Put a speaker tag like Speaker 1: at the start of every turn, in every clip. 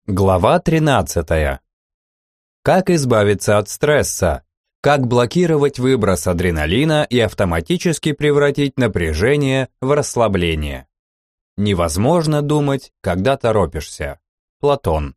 Speaker 1: Глава 13. Как избавиться от стресса? Как блокировать выброс адреналина и автоматически превратить напряжение в расслабление? Невозможно думать, когда торопишься. Платон.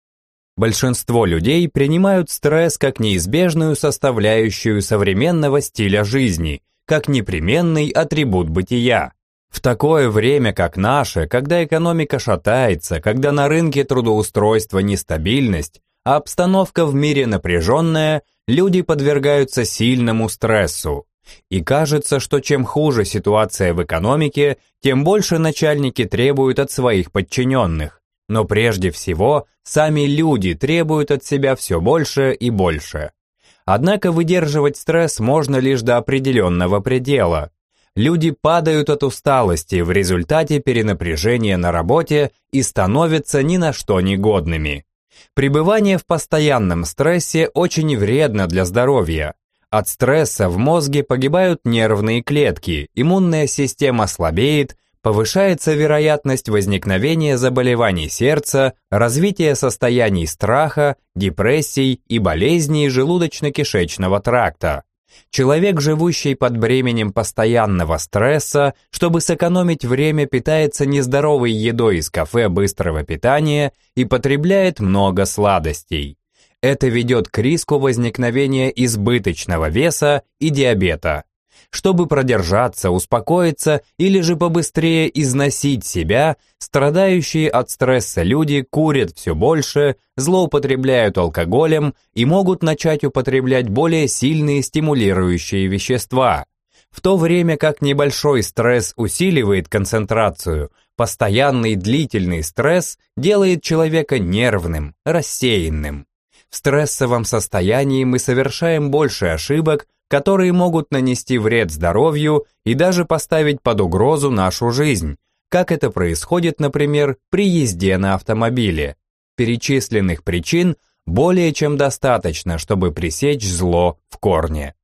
Speaker 1: Большинство людей принимают стресс как неизбежную составляющую современного стиля жизни, как непременный атрибут бытия. В такое время, как наше, когда экономика шатается, когда на рынке трудоустройства нестабильность, а обстановка в мире напряженная, люди подвергаются сильному стрессу. И кажется, что чем хуже ситуация в экономике, тем больше начальники требуют от своих подчиненных. Но прежде всего, сами люди требуют от себя все больше и больше. Однако выдерживать стресс можно лишь до определенного предела. Люди падают от усталости в результате перенапряжения на работе и становятся ни на что негодными. Пребывание в постоянном стрессе очень вредно для здоровья. От стресса в мозге погибают нервные клетки, иммунная система слабеет, повышается вероятность возникновения заболеваний сердца, развития состояний страха, депрессий и болезней желудочно-кишечного тракта. Человек, живущий под бременем постоянного стресса, чтобы сэкономить время, питается нездоровой едой из кафе быстрого питания и потребляет много сладостей. Это ведет к риску возникновения избыточного веса и диабета. Чтобы продержаться, успокоиться или же побыстрее износить себя, страдающие от стресса люди курят все больше, злоупотребляют алкоголем и могут начать употреблять более сильные стимулирующие вещества. В то время как небольшой стресс усиливает концентрацию, постоянный длительный стресс делает человека нервным, рассеянным. В стрессовом состоянии мы совершаем больше ошибок, которые могут нанести вред здоровью и даже поставить под угрозу нашу жизнь, как это происходит, например, при езде на автомобиле. Перечисленных причин более чем достаточно, чтобы пресечь зло в корне.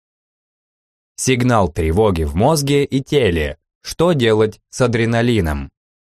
Speaker 1: Сигнал тревоги в мозге и теле. Что делать с адреналином?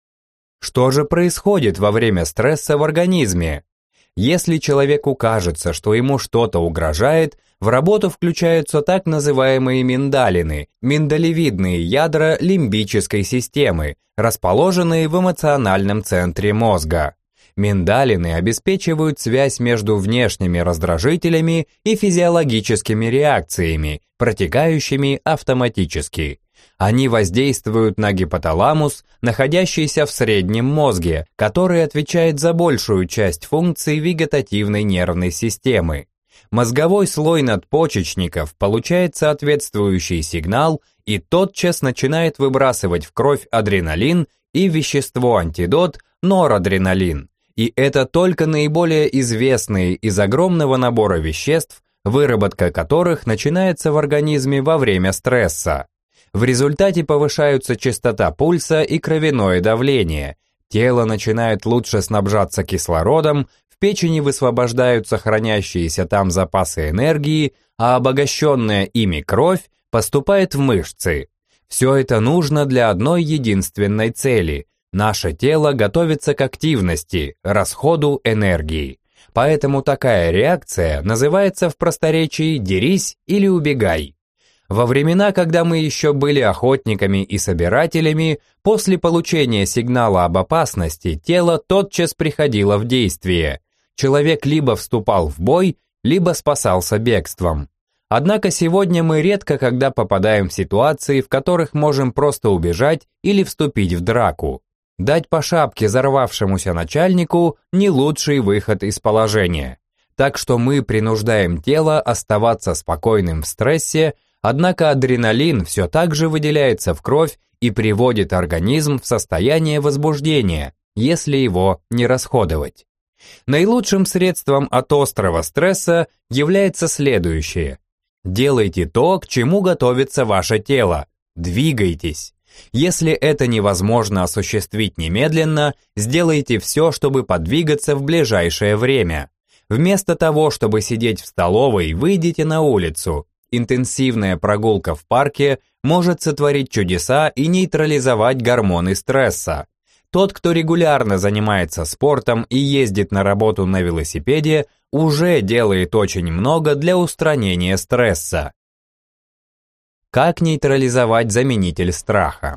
Speaker 1: Что же происходит во время стресса в организме? Если человеку кажется, что ему что-то угрожает, в работу включаются так называемые миндалины, миндалевидные ядра лимбической системы, расположенные в эмоциональном центре мозга. Миндалины обеспечивают связь между внешними раздражителями и физиологическими реакциями, протекающими автоматически. Они воздействуют на гипоталамус, находящийся в среднем мозге, который отвечает за большую часть функций вегетативной нервной системы. Мозговой слой надпочечников получает соответствующий сигнал и тотчас начинает выбрасывать в кровь адреналин и вещество-антидот норадреналин. И это только наиболее известные из огромного набора веществ, выработка которых начинается в организме во время стресса. В результате повышаются частота пульса и кровяное давление, тело начинает лучше снабжаться кислородом, в печени высвобождаются хранящиеся там запасы энергии, а обогащенная ими кровь поступает в мышцы. Все это нужно для одной единственной цели. Наше тело готовится к активности, расходу энергии. Поэтому такая реакция называется в просторечии «дерись или убегай». Во времена, когда мы еще были охотниками и собирателями, после получения сигнала об опасности тело тотчас приходило в действие. Человек либо вступал в бой, либо спасался бегством. Однако сегодня мы редко когда попадаем в ситуации, в которых можем просто убежать или вступить в драку. Дать по шапке взорвавшемуся начальнику – не лучший выход из положения. Так что мы принуждаем тело оставаться спокойным в стрессе, однако адреналин все так же выделяется в кровь и приводит организм в состояние возбуждения, если его не расходовать. Наилучшим средством от острого стресса является следующее. Делайте то, к чему готовится ваше тело. Двигайтесь. Если это невозможно осуществить немедленно, сделайте все, чтобы подвигаться в ближайшее время. Вместо того, чтобы сидеть в столовой, выйдите на улицу. Интенсивная прогулка в парке может сотворить чудеса и нейтрализовать гормоны стресса. Тот, кто регулярно занимается спортом и ездит на работу на велосипеде, уже делает очень много для устранения стресса. Как нейтрализовать заменитель страха?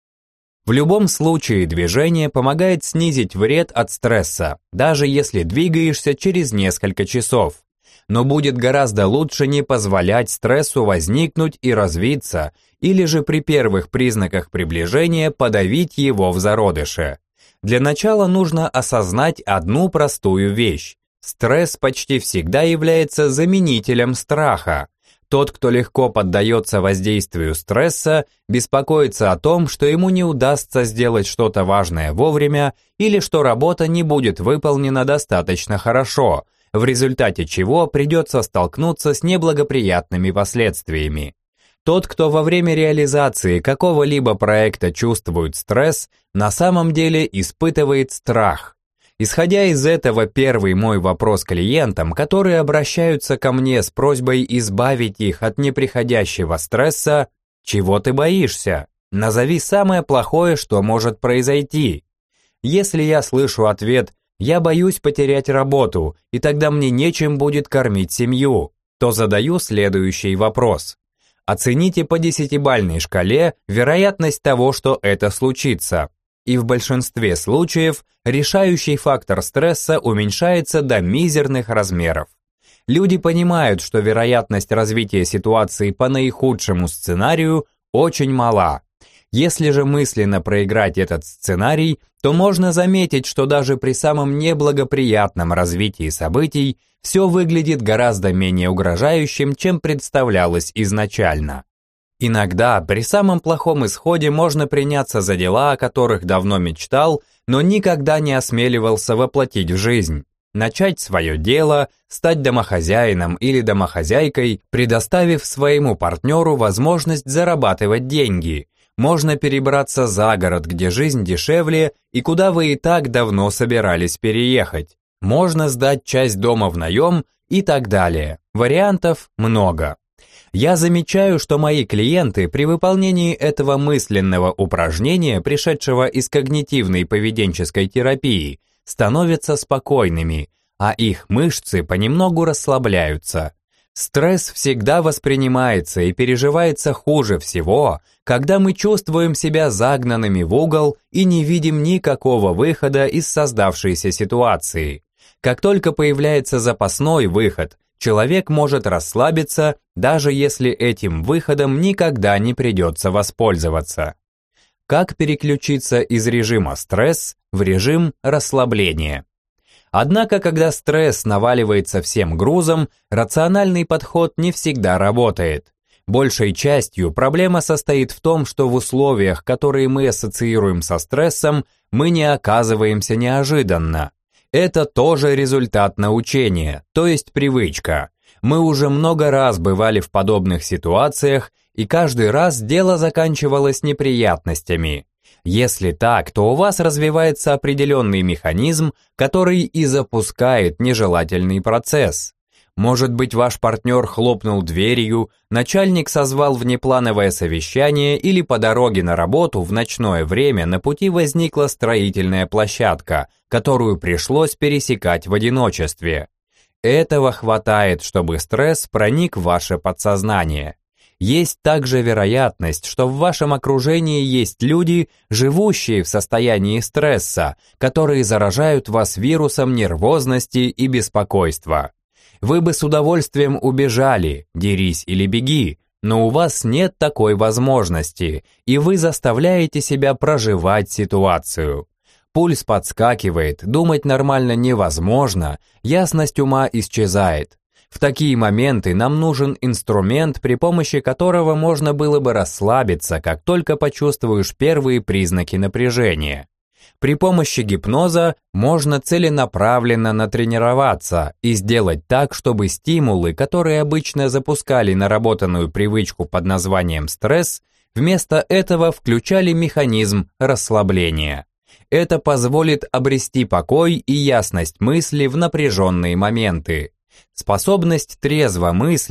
Speaker 1: В любом случае движение помогает снизить вред от стресса, даже если двигаешься через несколько часов. Но будет гораздо лучше не позволять стрессу возникнуть и развиться, или же при первых признаках приближения подавить его в зародыше. Для начала нужно осознать одну простую вещь. Стресс почти всегда является заменителем страха. Тот, кто легко поддается воздействию стресса, беспокоится о том, что ему не удастся сделать что-то важное вовремя или что работа не будет выполнена достаточно хорошо, в результате чего придется столкнуться с неблагоприятными последствиями. Тот, кто во время реализации какого-либо проекта чувствует стресс, на самом деле испытывает страх. Исходя из этого, первый мой вопрос клиентам, которые обращаются ко мне с просьбой избавить их от неприходящего стресса: чего ты боишься? Назови самое плохое, что может произойти. Если я слышу ответ «я боюсь потерять работу, и тогда мне нечем будет кормить семью», то задаю следующий вопрос. Оцените по 10-бальной шкале вероятность того, что это случится. И в большинстве случаев решающий фактор стресса уменьшается до мизерных размеров. Люди понимают, что вероятность развития ситуации по наихудшему сценарию очень мала. Если же мысленно проиграть этот сценарий, то можно заметить, что даже при самом неблагоприятном развитии событий все выглядит гораздо менее угрожающим, чем представлялось изначально. Иногда при самом плохом исходе можно приняться за дела, о которых давно мечтал, но никогда не осмеливался воплотить в жизнь. Начать свое дело, стать домохозяином или домохозяйкой, предоставив своему партнеру возможность зарабатывать деньги. Можно перебраться за город, где жизнь дешевле и куда вы и так давно собирались переехать. Можно сдать часть дома в наем и так далее. Вариантов много. Я замечаю, что мои клиенты при выполнении этого мысленного упражнения, пришедшего из когнитивной поведенческой терапии, становятся спокойными, а их мышцы понемногу расслабляются. Стресс всегда воспринимается и переживается хуже всего, когда мы чувствуем себя загнанными в угол и не видим никакого выхода из создавшейся ситуации. Как только появляется запасной выход, человек может расслабиться, даже если этим выходом никогда не придется воспользоваться. Как переключиться из режима стресс в режим расслабления? Однако, когда стресс наваливается всем грузом, рациональный подход не всегда работает. Большей частью проблема состоит в том, что в условиях, которые мы ассоциируем со стрессом, мы не оказываемся неожиданно. Это тоже результат научения, то есть привычка. Мы уже много раз бывали в подобных ситуациях, и каждый раз дело заканчивалось неприятностями. Если так, то у вас развивается определенный механизм, который и запускает нежелательный процесс. Может быть, ваш партнер хлопнул дверью, начальник созвал внеплановое совещание или по дороге на работу в ночное время на пути возникла строительная площадка, которую пришлось пересекать в одиночестве. Этого хватает, чтобы стресс проник в ваше подсознание. Есть также вероятность, что в вашем окружении есть люди, живущие в состоянии стресса, которые заражают вас вирусом нервозности и беспокойства. Вы бы с удовольствием убежали, дерись или беги, но у вас нет такой возможности, и вы заставляете себя проживать ситуацию. Пульс подскакивает, думать нормально невозможно, ясность ума исчезает. В такие моменты нам нужен инструмент, при помощи которого можно было бы расслабиться, как только почувствуешь первые признаки напряжения. При помощи гипноза можно целенаправленно натренироваться и сделать так, чтобы стимулы, которые обычно запускали наработанную привычку под названием стресс, вместо этого включали механизм расслабления. Это позволит обрести покой и ясность мысли в напряженные моменты. Способность трезво мыслить,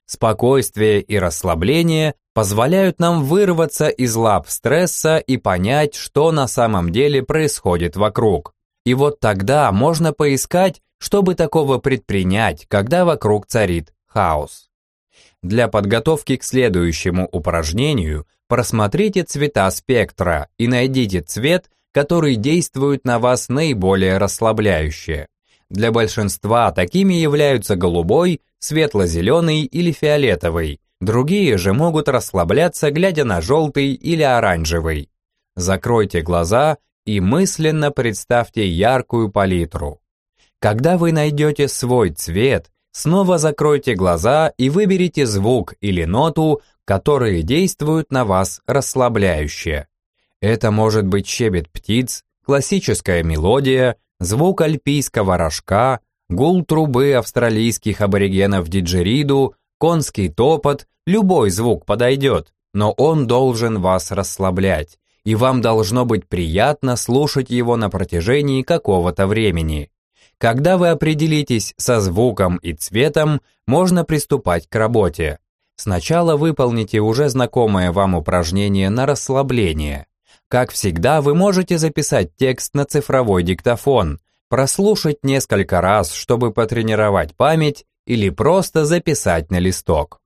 Speaker 1: Спокойствие и расслабление позволяют нам вырваться из лап стресса и понять, что на самом деле происходит вокруг. И вот тогда можно поискать, чтобы такого предпринять, когда вокруг царит хаос. Для подготовки к следующему упражнению просмотрите цвета спектра и найдите цвет, который действует на вас наиболее расслабляюще. Для большинства такими являются голубой, светло-зеленый или фиолетовый. Другие же могут расслабляться, глядя на желтый или оранжевый. Закройте глаза и мысленно представьте яркую палитру. Когда вы найдете свой цвет, снова закройте глаза и выберите звук или ноту, которые действуют на вас расслабляюще. Это может быть щебет птиц, классическая мелодия, звук альпийского рожка, гул трубы австралийских аборигенов диджериду, конский топот, любой звук подойдет, но он должен вас расслаблять, и вам должно быть приятно слушать его на протяжении какого-то времени. Когда вы определитесь со звуком и цветом, можно приступать к работе. Сначала выполните уже знакомое вам упражнение на расслабление. Как всегда, вы можете записать текст на цифровой диктофон, прослушать несколько раз, чтобы потренировать память, или просто записать на листок.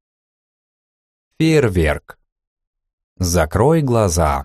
Speaker 1: Фейерверк. Закрой глаза.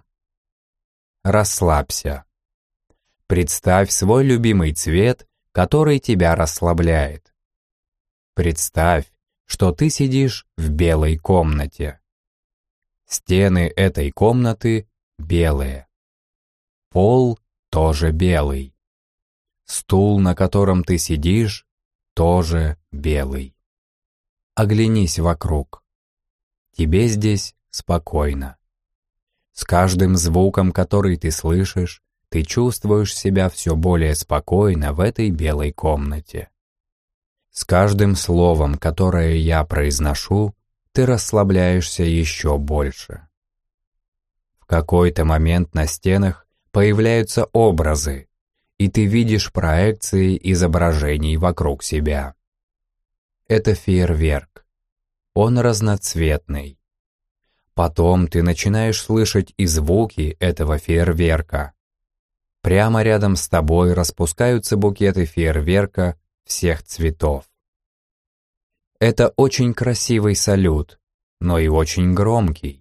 Speaker 1: Расслабься. Представь свой любимый цвет, который тебя расслабляет. Представь, что ты сидишь в белой комнате. Стены этой комнаты белые. Пол тоже белый. Стул, на котором ты сидишь, тоже белый. Оглянись вокруг. Тебе здесь спокойно. С каждым звуком, который ты слышишь, ты чувствуешь себя все более спокойно в этой белой комнате. С каждым словом, которое я произношу, ты расслабляешься еще больше. В какой-то момент на стенах появляются образы, и ты видишь проекции изображений вокруг себя. Это фейерверк. Он разноцветный. Потом ты начинаешь слышать и звуки этого фейерверка. Прямо рядом с тобой распускаются букеты фейерверка всех цветов. Это очень красивый салют, но и очень громкий.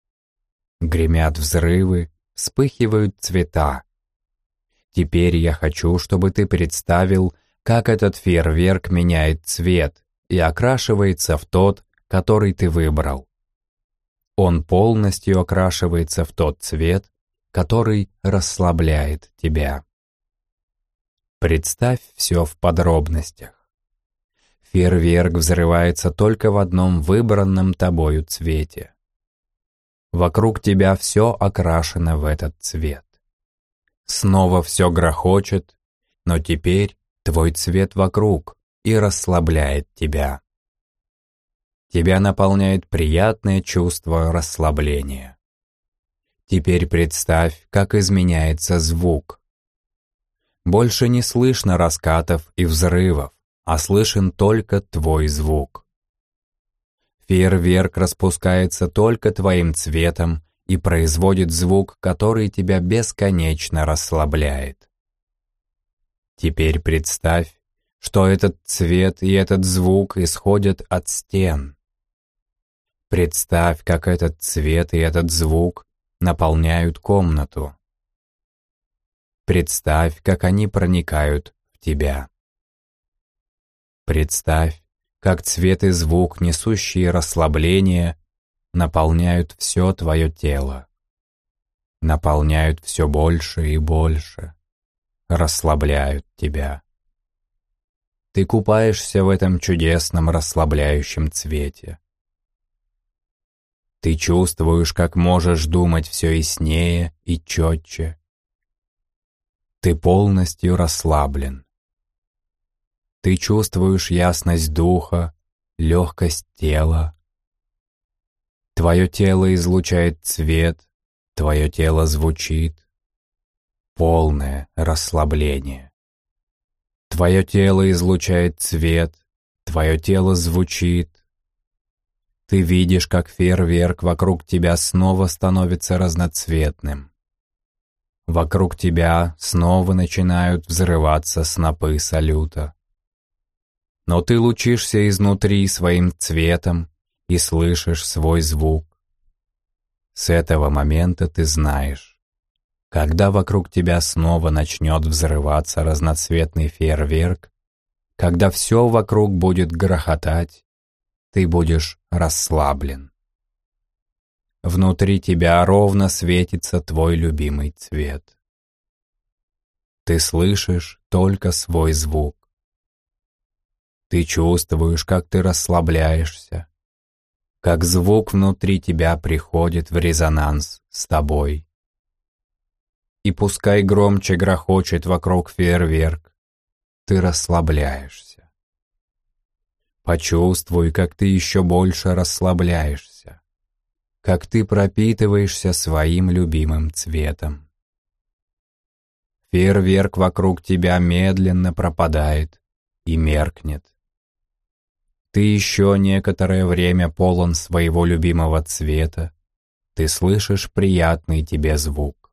Speaker 1: Гремят взрывы, вспыхивают цвета. Теперь я хочу, чтобы ты представил, как этот фейерверк меняет цвет и окрашивается в тот, который ты выбрал. Он полностью окрашивается в тот цвет, который расслабляет тебя. Представь все в подробностях. Фейерверк взрывается только в одном выбранном тобою цвете. Вокруг тебя все окрашено в этот цвет. Снова все грохочет, но теперь твой цвет вокруг и расслабляет тебя. Тебя наполняет приятное чувство расслабления. Теперь представь, как изменяется звук. Больше не слышно раскатов и взрывов, а слышен только твой звук. Фейерверк распускается только твоим цветом и производит звук, который тебя бесконечно расслабляет. Теперь представь, что этот цвет и этот звук исходят от стен. Представь, как этот цвет и этот звук наполняют комнату. Представь, как они проникают в тебя. Представь, как цвет и звук, несущие расслабление, наполняют все твое тело. Наполняют все больше и больше. Расслабляют тебя. Ты купаешься в этом чудесном расслабляющем цвете. Ты чувствуешь, как можешь думать все яснее и четче. Ты полностью расслаблен. Ты чувствуешь ясность духа, легкость тела. Твое тело излучает цвет, твое тело звучит. Полное расслабление. Твое тело излучает цвет, твое тело звучит. Ты видишь, как фейерверк вокруг тебя снова становится разноцветным. Вокруг тебя снова начинают взрываться снопы салюта. Но ты лучишься изнутри своим цветом и слышишь свой звук. С этого момента ты знаешь, когда вокруг тебя снова начнет взрываться разноцветный фейерверк, когда все вокруг будет грохотать, ты будешь расслаблен. Внутри тебя ровно светится твой любимый цвет. Ты слышишь только свой звук. Ты чувствуешь, как ты расслабляешься, как звук внутри тебя приходит в резонанс с тобой. И пускай громче грохочет вокруг фейерверк, ты расслабляешься. Почувствуй, как ты еще больше расслабляешься, как ты пропитываешься своим любимым цветом. Фейерверк вокруг тебя медленно пропадает и меркнет. Ты еще некоторое время полон своего любимого цвета, ты слышишь приятный тебе звук.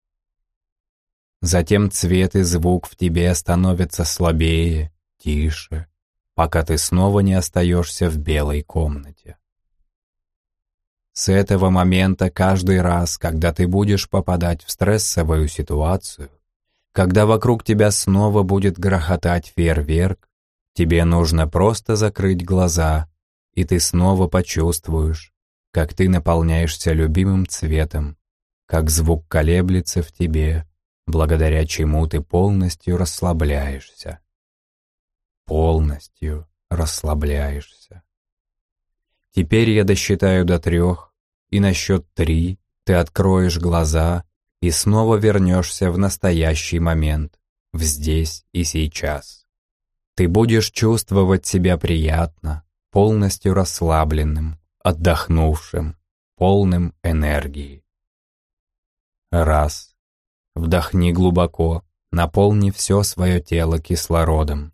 Speaker 1: Затем цвет и звук в тебе становятся слабее, тише, пока ты снова не остаешься в белой комнате. С этого момента каждый раз, когда ты будешь попадать в стрессовую ситуацию, когда вокруг тебя снова будет грохотать фейерверк, тебе нужно просто закрыть глаза, и ты снова почувствуешь, как ты наполняешься любимым цветом, как звук колеблется в тебе, благодаря чему ты полностью расслабляешься. Полностью расслабляешься. Теперь я досчитаю до 3, и на счет 3 ты откроешь глаза и снова вернешься в настоящий момент, в здесь и сейчас. Ты будешь чувствовать себя приятно, полностью расслабленным, отдохнувшим, полным энергии. 1. Вдохни глубоко, наполни все свое тело кислородом.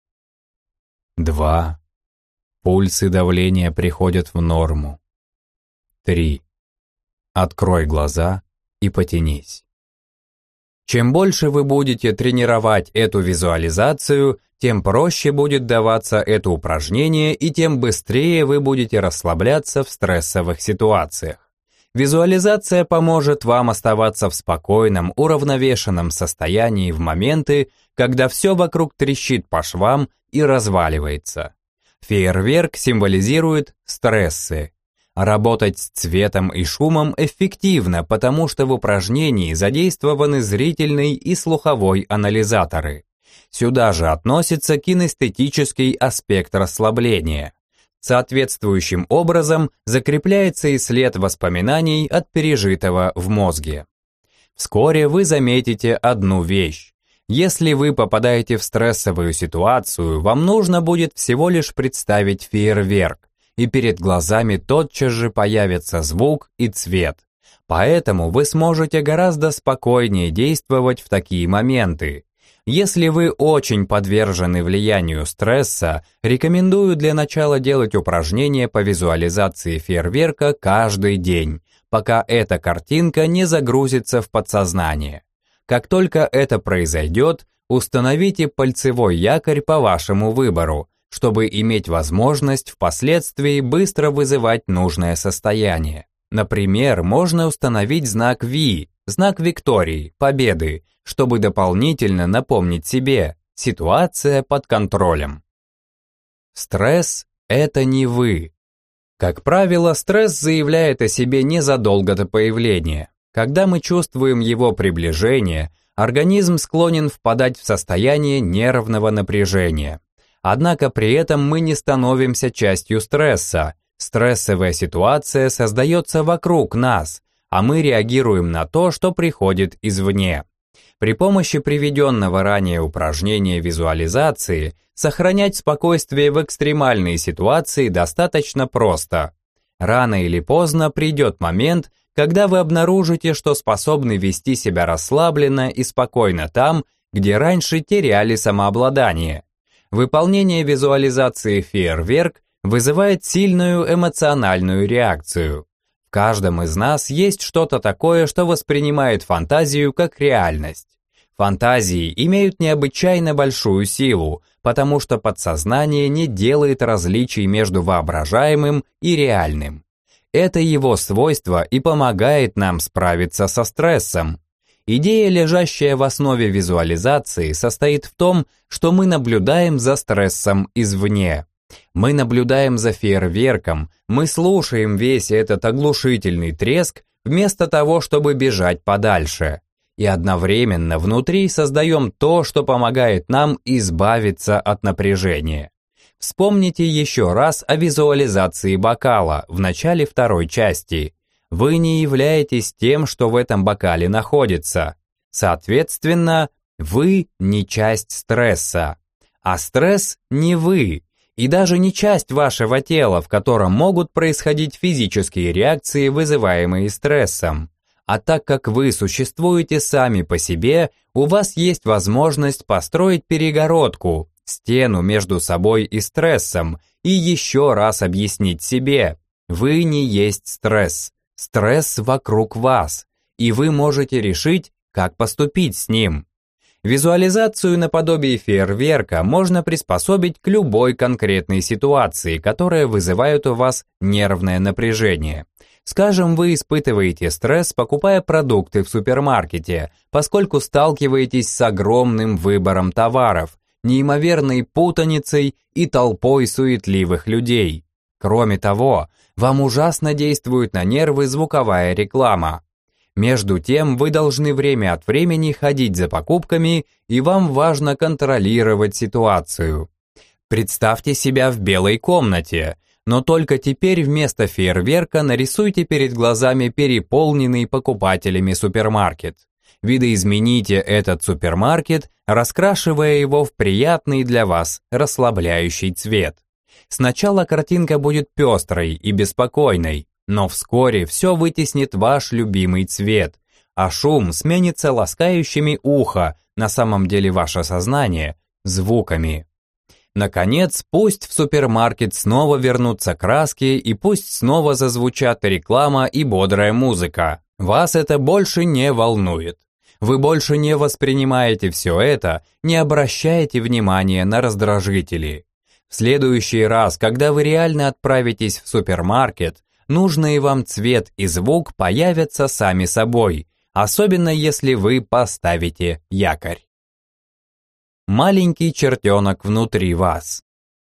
Speaker 1: 2. Пульс и давление приходят в норму. 3. Открой глаза и потянись. Чем больше вы будете тренировать эту визуализацию, тем проще будет даваться это упражнение и тем быстрее вы будете расслабляться в стрессовых ситуациях. Визуализация поможет вам оставаться в спокойном, уравновешенном состоянии в моменты, когда все вокруг трещит по швам и разваливается. Фейерверк символизирует стрессы. Работать с цветом и шумом эффективно, потому что в упражнении задействованы зрительный и слуховой анализаторы. Сюда же относится кинестетический аспект расслабления. Соответствующим образом закрепляется и след воспоминаний от пережитого в мозге. Вскоре вы заметите одну вещь. Если вы попадаете в стрессовую ситуацию, вам нужно будет всего лишь представить фейерверк, и перед глазами тотчас же появится звук и цвет. Поэтому вы сможете гораздо спокойнее действовать в такие моменты. Если вы очень подвержены влиянию стресса, рекомендую для начала делать упражнения по визуализации фейерверка каждый день, пока эта картинка не загрузится в подсознание. Как только это произойдет, установите пальцевой якорь по вашему выбору, чтобы иметь возможность впоследствии быстро вызывать нужное состояние. Например, можно установить знак V, знак Виктории, победы, чтобы дополнительно напомнить себе: ситуация под контролем. Стресс – это не вы. Как правило, стресс заявляет о себе незадолго до появления. Когда мы чувствуем его приближение, организм склонен впадать в состояние нервного напряжения. Однако при этом мы не становимся частью стресса. Стрессовая ситуация создается вокруг нас, а мы реагируем на то, что приходит извне. При помощи приведенного ранее упражнения визуализации сохранять спокойствие в экстремальной ситуации достаточно просто. Рано или поздно придет момент, когда вы обнаружите, что способны вести себя расслабленно и спокойно там, где раньше теряли самообладание. Выполнение визуализации фейерверк вызывает сильную эмоциональную реакцию. В каждом из нас есть что-то такое, что воспринимает фантазию как реальность. Фантазии имеют необычайно большую силу, потому что подсознание не делает различий между воображаемым и реальным. Это его свойство и помогает нам справиться со стрессом. Идея, лежащая в основе визуализации, состоит в том, что мы наблюдаем за стрессом извне. Мы наблюдаем за фейерверком, мы слушаем весь этот оглушительный треск, вместо того, чтобы бежать подальше. И одновременно внутри создаем то, что помогает нам избавиться от напряжения. Вспомните еще раз о визуализации бокала в начале второй части. Вы не являетесь тем, что в этом бокале находится. Соответственно, вы не часть стресса. А стресс не вы, и даже не часть вашего тела, в котором могут происходить физические реакции, вызываемые стрессом. А так как вы существуете сами по себе, у вас есть возможность построить перегородку, стену между собой и стрессом, и еще раз объяснить себе: вы не есть стресс, стресс вокруг вас, и вы можете решить, как поступить с ним. Визуализацию наподобие фейерверка можно приспособить к любой конкретной ситуации, которая вызывает у вас нервное напряжение. Скажем, вы испытываете стресс, покупая продукты в супермаркете, поскольку сталкиваетесь с огромным выбором товаров, неимоверной путаницей и толпой суетливых людей. Кроме того, вам ужасно действует на нервы звуковая реклама. Между тем, вы должны время от времени ходить за покупками, и вам важно контролировать ситуацию. Представьте себя в белой комнате, но только теперь вместо фейерверка нарисуйте перед глазами переполненный покупателями супермаркет. Видоизмените этот супермаркет, раскрашивая его в приятный для вас расслабляющий цвет. Сначала картинка будет пестрой и беспокойной, но вскоре все вытеснит ваш любимый цвет, а шум сменится ласкающими ухо, на самом деле ваше сознание, звуками. Наконец, пусть в супермаркет снова вернутся краски и пусть снова зазвучат реклама и бодрая музыка. Вас это больше не волнует. Вы больше не воспринимаете все это, не обращаете внимания на раздражители. В следующий раз, когда вы реально отправитесь в супермаркет, нужные вам цвет и звук появятся сами собой, особенно если вы поставите якорь. Маленький чертенок внутри вас.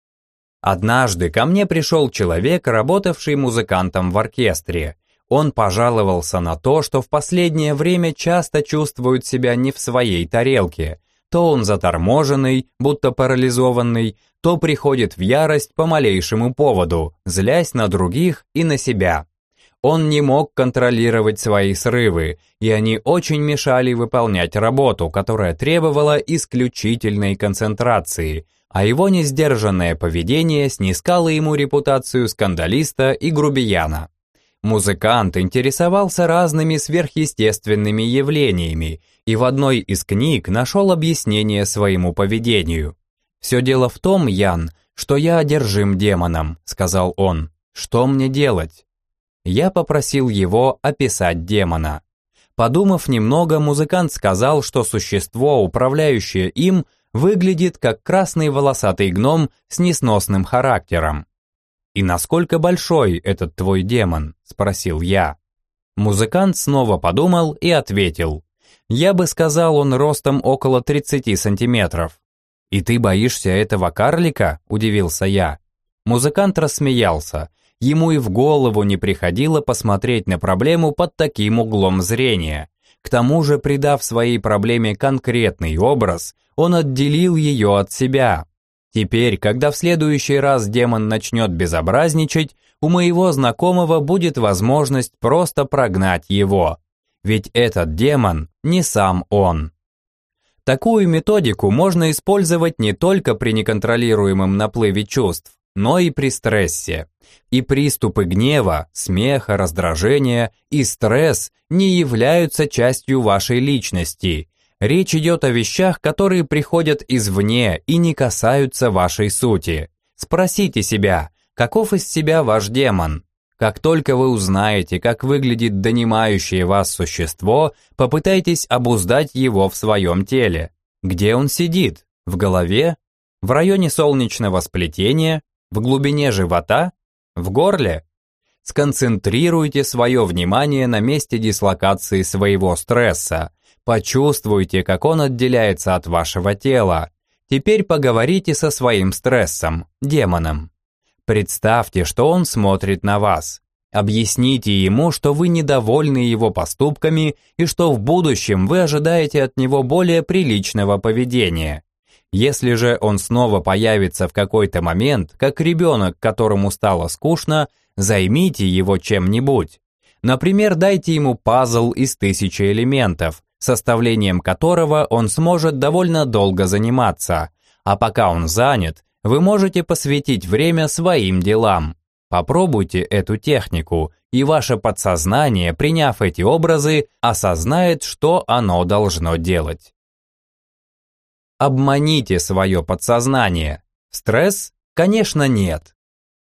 Speaker 1: Однажды ко мне пришел человек, работавший музыкантом в оркестре. Он пожаловался на то, что в последнее время часто чувствует себя не в своей тарелке. То он заторможенный, будто парализованный, то приходит в ярость по малейшему поводу, злясь на других и на себя. Он не мог контролировать свои срывы, и они очень мешали выполнять работу, которая требовала исключительной концентрации, а его несдержанное поведение снискало ему репутацию скандалиста и грубияна. Музыкант интересовался разными сверхъестественными явлениями и в одной из книг нашел объяснение своему поведению. «Все дело в том, Ян, что я одержим демоном», — сказал он. «Что мне делать?» Я попросил его описать демона. Подумав немного, музыкант сказал, что существо, управляющее им, выглядит как красный волосатый гном с несносным характером. «И насколько большой этот твой демон?» – спросил я. Музыкант снова подумал и ответил. «Я бы сказал, он ростом около 30 сантиметров». «И ты боишься этого карлика?» – удивился я. Музыкант рассмеялся. Ему и в голову не приходило посмотреть на проблему под таким углом зрения. К тому же, придав своей проблеме конкретный образ, он отделил ее от себя. Теперь, когда в следующий раз демон начнет безобразничать, у моего знакомого будет возможность просто прогнать его. Ведь этот демон не сам он. Такую методику можно использовать не только при неконтролируемом наплыве чувств, но и при стрессе. И приступы гнева, смеха, раздражения и стресс не являются частью вашей личности. Речь идет о вещах, которые приходят извне и не касаются вашей сути. Спросите себя, Каков из себя ваш демон? Как только вы узнаете, как выглядит донимающее вас существо, попытайтесь обуздать его в своем теле. Где он сидит? В голове? В районе солнечного сплетения? В глубине живота? В горле? Сконцентрируйте свое внимание на месте дислокации своего стресса. Почувствуйте, как он отделяется от вашего тела. Теперь поговорите со своим стрессом, демоном. Представьте, что он смотрит на вас. Объясните ему, что вы недовольны его поступками и что в будущем вы ожидаете от него более приличного поведения. Если же он снова появится в какой-то момент, как ребенок, которому стало скучно, займите его чем-нибудь. Например, дайте ему пазл из 1000 элементов, составлением которого он сможет довольно долго заниматься, а пока он занят, вы можете посвятить время своим делам. Попробуйте эту технику, и ваше подсознание, приняв эти образы, осознает, что оно должно делать. Обманите свое подсознание. Стресс? Конечно, нет.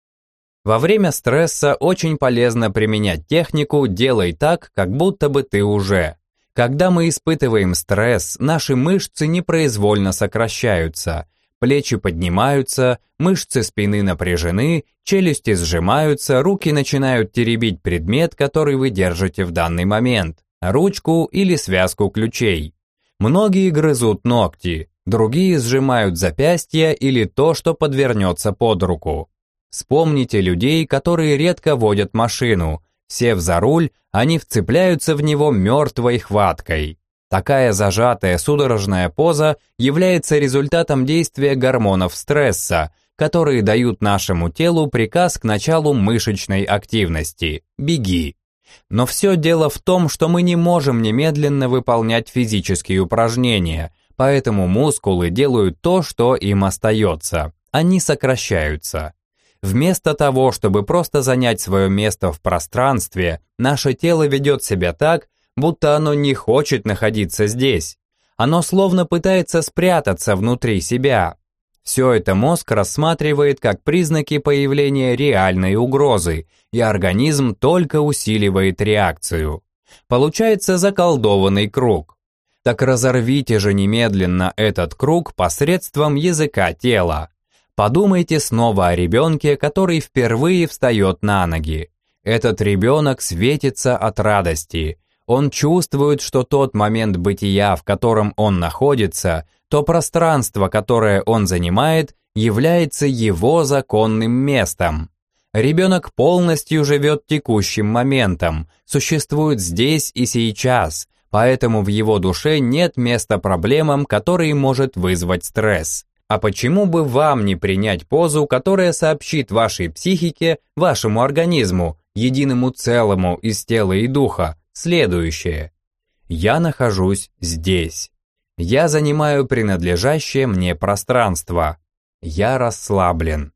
Speaker 1: Во время стресса очень полезно применять технику «делай так, как будто бы ты уже». Когда мы испытываем стресс, наши мышцы непроизвольно сокращаются, плечи поднимаются, мышцы спины напряжены, челюсти сжимаются, руки начинают теребить предмет, который вы держите в данный момент, ручку или связку ключей. Многие грызут ногти, другие сжимают запястья или то, что подвернется под руку. Вспомните людей, которые редко водят машину. Сев за руль, они вцепляются в него мертвой хваткой. Такая зажатая судорожная поза является результатом действия гормонов стресса, которые дают нашему телу приказ к началу мышечной активности – беги. Но все дело в том, что мы не можем немедленно выполнять физические упражнения, поэтому мускулы делают то, что им остается – они сокращаются. Вместо того, чтобы просто занять свое место в пространстве, наше тело ведет себя так, будто оно не хочет находиться здесь. Оно словно пытается спрятаться внутри себя. Все это мозг рассматривает как признаки появления реальной угрозы, и организм только усиливает реакцию. Получается заколдованный круг. Так разорвите же немедленно этот круг посредством языка тела. Подумайте снова о ребенке, который впервые встает на ноги. Этот ребенок светится от радости. Он чувствует, что тот момент бытия, в котором он находится, то пространство, которое он занимает, является его законным местом. Ребенок полностью живет текущим моментом, существует здесь и сейчас, поэтому в его душе нет места проблемам, которые может вызвать стресс. А почему бы вам не принять позу, которая сообщит вашей психике, вашему организму, единому целому из тела и духа, следующее? Я нахожусь здесь. Я занимаю принадлежащее мне пространство. Я расслаблен.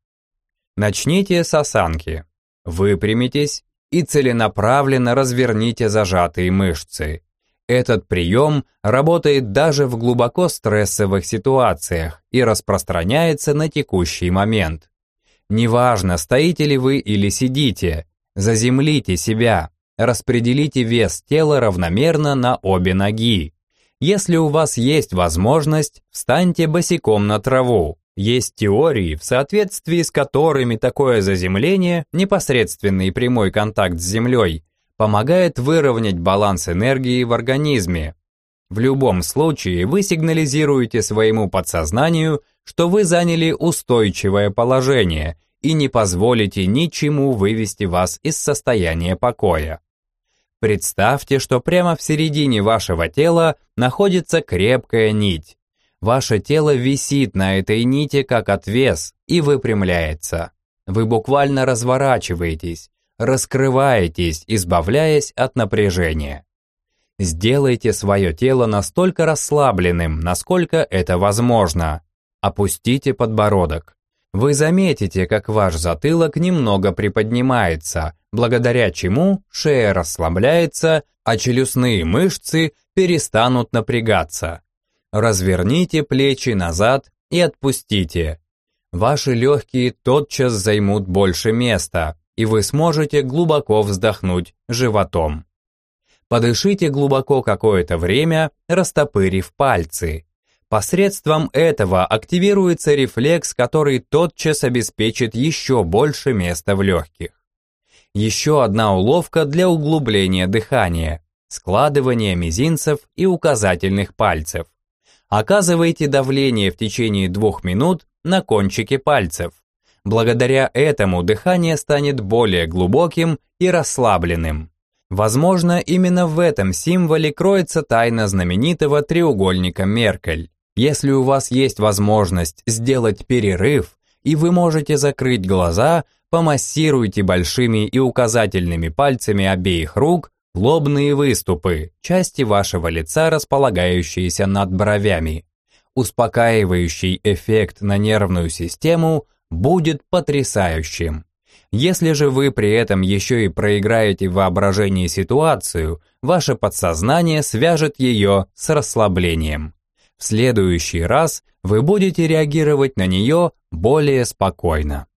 Speaker 1: Начните с осанки. Выпрямитесь и целенаправленно разверните зажатые мышцы. Этот прием работает даже в глубоко стрессовых ситуациях и распространяется на текущий момент. Неважно, стоите ли вы или сидите, заземлите себя, распределите вес тела равномерно на обе ноги. Если у вас есть возможность, встаньте босиком на траву. Есть теории, в соответствии с которыми такое заземление, непосредственный прямой контакт с землей, помогает выровнять баланс энергии в организме. В любом случае вы сигнализируете своему подсознанию, что вы заняли устойчивое положение и не позволите ничему вывести вас из состояния покоя. Представьте, что прямо в середине вашего тела находится крепкая нить. Ваше тело висит на этой нити как отвес и выпрямляется. Вы буквально разворачиваетесь, раскрываетесь, избавляясь от напряжения. Сделайте свое тело настолько расслабленным, насколько это возможно. Опустите подбородок. Вы заметите, как ваш затылок немного приподнимается, благодаря чему шея расслабляется, а челюстные мышцы перестанут напрягаться. Разверните плечи назад и отпустите. Ваши легкие тотчас займут больше места, и вы сможете глубоко вздохнуть животом. Подышите глубоко какое-то время, растопырив пальцы. Посредством этого активируется рефлекс, который тотчас обеспечит еще больше места в легких. Еще одна уловка для углубления дыхания – складывание мизинцев и указательных пальцев. Оказывайте давление в течение 2 минут на кончике пальцев. Благодаря этому дыхание станет более глубоким и расслабленным. Возможно, именно в этом символе кроется тайна знаменитого треугольника Меркель. Если у вас есть возможность сделать перерыв, и вы можете закрыть глаза, помассируйте большими и указательными пальцами обеих рук лобные выступы, части вашего лица, располагающиеся над бровями. Успокаивающий эффект на нервную систему будет потрясающим. Если же вы при этом еще и проиграете в воображении ситуацию, ваше подсознание свяжет ее с расслаблением. В следующий раз вы будете реагировать на нее более спокойно.